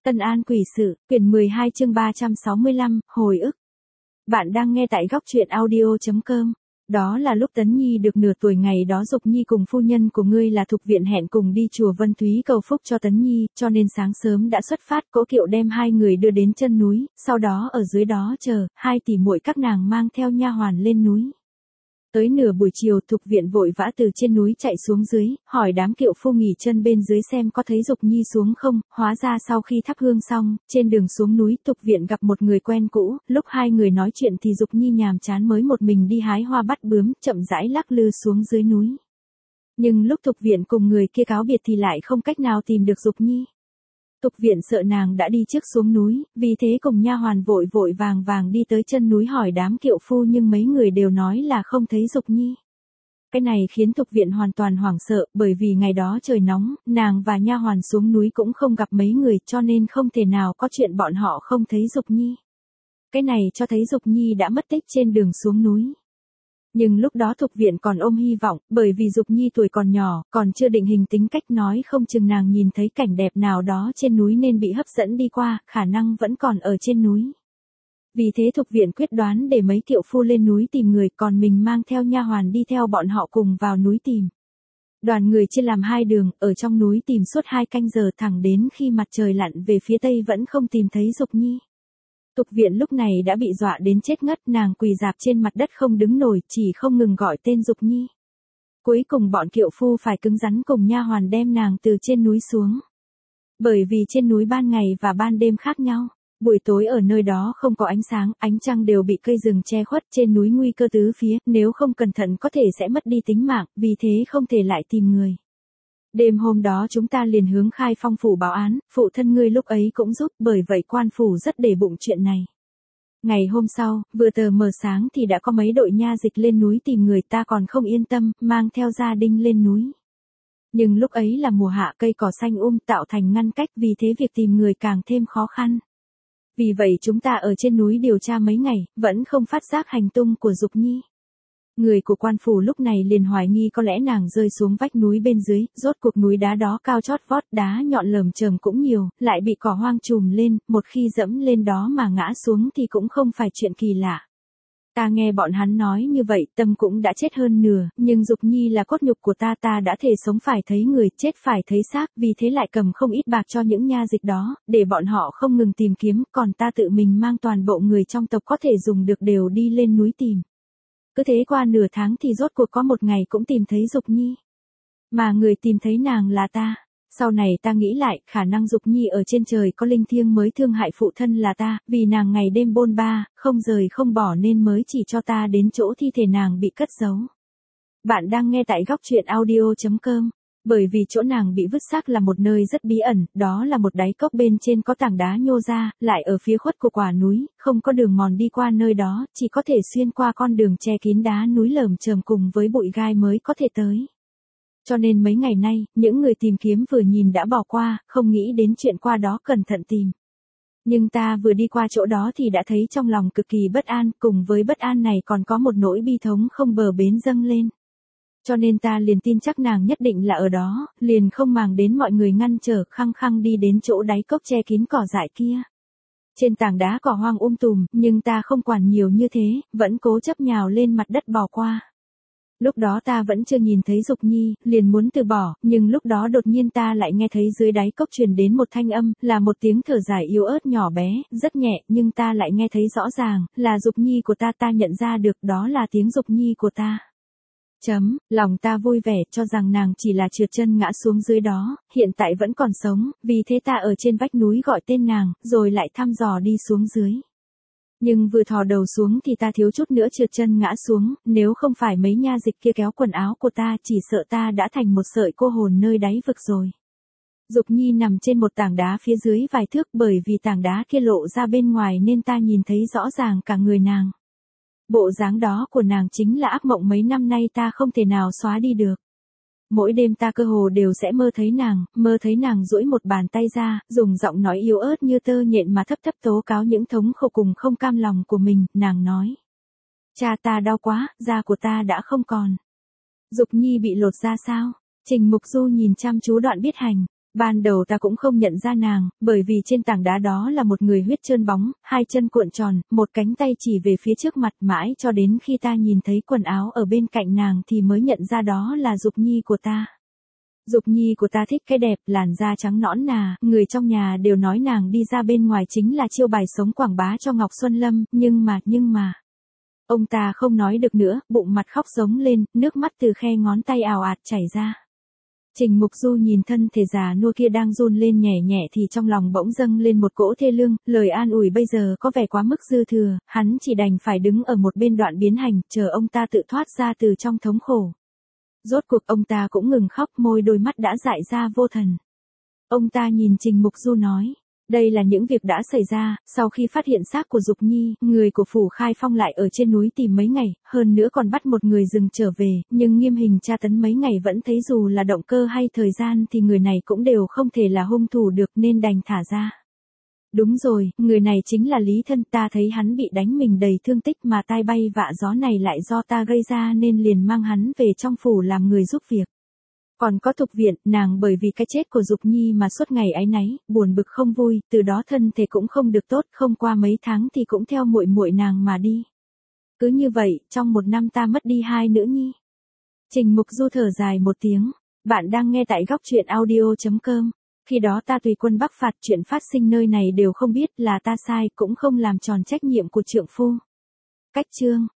Tân An Quỷ Sự, quyển 12 chương 365, hồi ức. Bạn đang nghe tại góc truyện audio.com. Đó là lúc Tấn Nhi được nửa tuổi ngày đó Dục Nhi cùng phu nhân của ngươi là Thục Viện hẹn cùng đi chùa Vân Thúy cầu phúc cho Tấn Nhi, cho nên sáng sớm đã xuất phát cỗ kiệu đem hai người đưa đến chân núi, sau đó ở dưới đó chờ, hai tỷ muội các nàng mang theo nha hoàn lên núi. Tới nửa buổi chiều Thục Viện vội vã từ trên núi chạy xuống dưới, hỏi đám kiệu phu nghỉ chân bên dưới xem có thấy Dục Nhi xuống không, hóa ra sau khi thắp hương xong, trên đường xuống núi Thục Viện gặp một người quen cũ, lúc hai người nói chuyện thì Dục Nhi nhàm chán mới một mình đi hái hoa bắt bướm, chậm rãi lắc lư xuống dưới núi. Nhưng lúc Thục Viện cùng người kia cáo biệt thì lại không cách nào tìm được Dục Nhi. Thục Viện sợ nàng đã đi trước xuống núi, vì thế cùng nha hoàn vội vội vàng vàng đi tới chân núi hỏi đám kiệu phu nhưng mấy người đều nói là không thấy Dục Nhi. Cái này khiến Thục Viện hoàn toàn hoảng sợ, bởi vì ngày đó trời nóng, nàng và nha hoàn xuống núi cũng không gặp mấy người cho nên không thể nào có chuyện bọn họ không thấy Dục Nhi. Cái này cho thấy Dục Nhi đã mất tích trên đường xuống núi. Nhưng lúc đó Thục Viện còn ôm hy vọng, bởi vì Dục Nhi tuổi còn nhỏ, còn chưa định hình tính cách nói không chừng nàng nhìn thấy cảnh đẹp nào đó trên núi nên bị hấp dẫn đi qua, khả năng vẫn còn ở trên núi. Vì thế Thục Viện quyết đoán để mấy kiệu phu lên núi tìm người, còn mình mang theo nha hoàn đi theo bọn họ cùng vào núi tìm. Đoàn người chia làm hai đường, ở trong núi tìm suốt 2 canh giờ thẳng đến khi mặt trời lặn về phía tây vẫn không tìm thấy Dục Nhi. Thục Viện lúc này đã bị dọa đến chết ngất, nàng quỳ rạp trên mặt đất không đứng nổi, chỉ không ngừng gọi tên Dục Nhi. Cuối cùng bọn kiệu phu phải cứng rắn cùng nha hoàn đem nàng từ trên núi xuống. Bởi vì trên núi ban ngày và ban đêm khác nhau, buổi tối ở nơi đó không có ánh sáng, ánh trăng đều bị cây rừng che khuất, trên núi nguy cơ tứ phía, nếu không cẩn thận có thể sẽ mất đi tính mạng, vì thế không thể lại tìm người. Đêm hôm đó chúng ta liền hướng Khai Phong phủ báo án, phụ thân ngươi lúc ấy cũng giúp, bởi vậy quan phủ rất để bụng chuyện này. Ngày hôm sau, vừa tờ mờ sáng thì đã có mấy đội nha dịch lên núi tìm người, ta còn không yên tâm, mang theo gia đình lên núi. Nhưng lúc ấy là mùa hạ, cây cỏ xanh tạo thành ngăn cách, vì thế việc tìm người càng thêm khó khăn. Vì vậy chúng ta ở trên núi điều tra mấy ngày, vẫn không phát giác hành tung của Dục Nhi. Người của quan phủ lúc này liền hoài nghi có lẽ nàng rơi xuống vách núi bên dưới, rốt cuộc núi đá đó cao chót vót, đá nhọn lởm chởm cũng nhiều, lại bị cỏ hoang trùm lên, một khi dẫm lên đó mà ngã xuống thì cũng không phải chuyện kỳ lạ. Ta nghe bọn hắn nói như vậy, tâm cũng đã chết hơn nửa, nhưng Dục Nhi là cốt nhục của ta, ta đã thề sống phải thấy người, chết phải thấy xác, vì thế lại cầm không ít bạc cho những nha dịch đó, để bọn họ không ngừng tìm kiếm, còn ta tự mình mang toàn bộ người trong tộc có thể dùng được đều đi lên núi tìm. Cứ thế qua nửa tháng thì rốt cuộc có một ngày cũng tìm thấy Dục Nhi. Mà người tìm thấy nàng là ta. Sau này ta nghĩ lại, khả năng Dục Nhi ở trên trời có linh thiêng mới thương hại phụ thân là ta, vì nàng ngày đêm bôn ba, không rời không bỏ nên mới chỉ cho ta đến chỗ thi thể nàng bị cất giấu. Bạn đang nghe tại góc truyện audio.com. Bởi vì chỗ nàng bị vứt xác là một nơi rất bí ẩn, đó là một đáy cốc bên trên có tảng đá nhô ra, lại ở phía khuất của quả núi, không có đường mòn đi qua nơi đó, chỉ có thể xuyên qua con đường che kín đá núi lởm chởm cùng với bụi gai mới có thể tới. Cho nên mấy ngày nay, những người tìm kiếm vừa nhìn đã bỏ qua, không nghĩ đến chuyện qua đó cẩn thận tìm. Nhưng ta vừa đi qua chỗ đó thì đã thấy trong lòng cực kỳ bất an, cùng với bất an này còn có một nỗi bi thống không bờ bến dâng lên. Cho nên ta liền tin chắc nàng nhất định là ở đó, liền không màng đến mọi người ngăn trở, khăng khăng đi đến chỗ đáy cốc che kín cỏ dại kia. Trên tảng đá cỏ hoang tùm, nhưng ta không quản nhiều như thế, vẫn cố chấp nhào lên mặt đất bò qua. Lúc đó ta vẫn chưa nhìn thấy Dục Nhi, liền muốn từ bỏ, nhưng lúc đó đột nhiên ta lại nghe thấy dưới đáy cốc truyền đến một thanh âm, là một tiếng thở dài yếu ớt nhỏ bé, rất nhẹ, nhưng ta lại nghe thấy rõ ràng, là Dục Nhi của ta, ta nhận ra được đó là tiếng Dục Nhi của ta. Lòng ta vui vẻ cho rằng nàng chỉ là trượt chân ngã xuống dưới đó, hiện tại vẫn còn sống, vì thế ta ở trên vách núi gọi tên nàng, rồi lại thăm dò đi xuống dưới. Nhưng vừa thò đầu xuống thì ta thiếu chút nữa trượt chân ngã xuống, nếu không phải mấy nha dịch kia kéo quần áo của ta chỉ sợ ta đã thành một sợi cô hồn nơi đáy vực rồi. Dục Nhi nằm trên một tảng đá phía dưới vài thước, bởi vì tảng đá kia lộ ra bên ngoài nên ta nhìn thấy rõ ràng cả người nàng. Bộ dáng đó của nàng chính là ác mộng mấy năm nay ta không thể nào xóa đi được. Mỗi đêm ta cơ hồ đều sẽ mơ thấy nàng duỗi một bàn tay ra, dùng giọng nói yếu ớt như tơ nhện mà thấp thấp tố cáo những thống khổ cùng không cam lòng của mình, nàng nói. Cha ta đau quá, da của ta đã không còn. Dục Nhi bị lột da sao? Trình Mục Du nhìn chăm chú đoạn biết hành. Ban đầu ta cũng không nhận ra nàng, bởi vì trên tảng đá đó là một người huyết trơn bóng, hai chân cuộn tròn, một cánh tay chỉ về phía trước mặt, mãi cho đến khi ta nhìn thấy quần áo ở bên cạnh nàng thì mới nhận ra đó là Dục Nhi của ta. Dục Nhi của ta thích cái đẹp, làn da trắng nõn nà, người trong nhà đều nói nàng đi ra bên ngoài chính là chiêu bài sống quảng bá cho Ngọc Xuân Lâm, nhưng mà. Ông ta không nói được nữa, bụng mặt khóc giống lên, nước mắt từ khe ngón tay ào ạt chảy ra. Trình Mục Du nhìn thân thể già nua kia đang run lên nhẹ nhẹ thì trong lòng bỗng dâng lên một cỗ thê lương, lời an ủi bây giờ có vẻ quá mức dư thừa, hắn chỉ đành phải đứng ở một bên đoạn biến hành, chờ ông ta tự thoát ra từ trong thống khổ. Rốt cuộc ông ta cũng ngừng khóc, môi đôi mắt đã dại ra vô thần. Ông ta nhìn Trình Mục Du nói, đây là những việc đã xảy ra, sau khi phát hiện xác của Dục Nhi, người của Phủ Khai Phong lại ở trên núi tìm mấy ngày, hơn nữa còn bắt một người rừng trở về, nhưng nghiêm hình tra tấn mấy ngày vẫn thấy dù là động cơ hay thời gian thì người này cũng đều không thể là hung thủ được nên đành thả ra. Đúng rồi, người này chính là Lý Thân, ta thấy hắn bị đánh mình đầy thương tích mà tai bay vạ gió này lại do ta gây ra nên liền mang hắn về trong phủ làm người giúp việc. Còn có Thục Viện, nàng bởi vì cái chết của Dục Nhi mà suốt ngày áy náy, buồn bực không vui, từ đó thân thể cũng không được tốt, không qua mấy tháng thì cũng theo muội muội nàng mà đi. Cứ như vậy, trong một năm ta mất đi hai nữ nhi. Trình Mục Du thở dài một tiếng, bạn đang nghe tại góc truyện audio.com. Khi đó ta tùy quân bắc phạt, chuyện phát sinh nơi này đều không biết, là ta sai, cũng không làm tròn trách nhiệm của trượng phu. Cách chương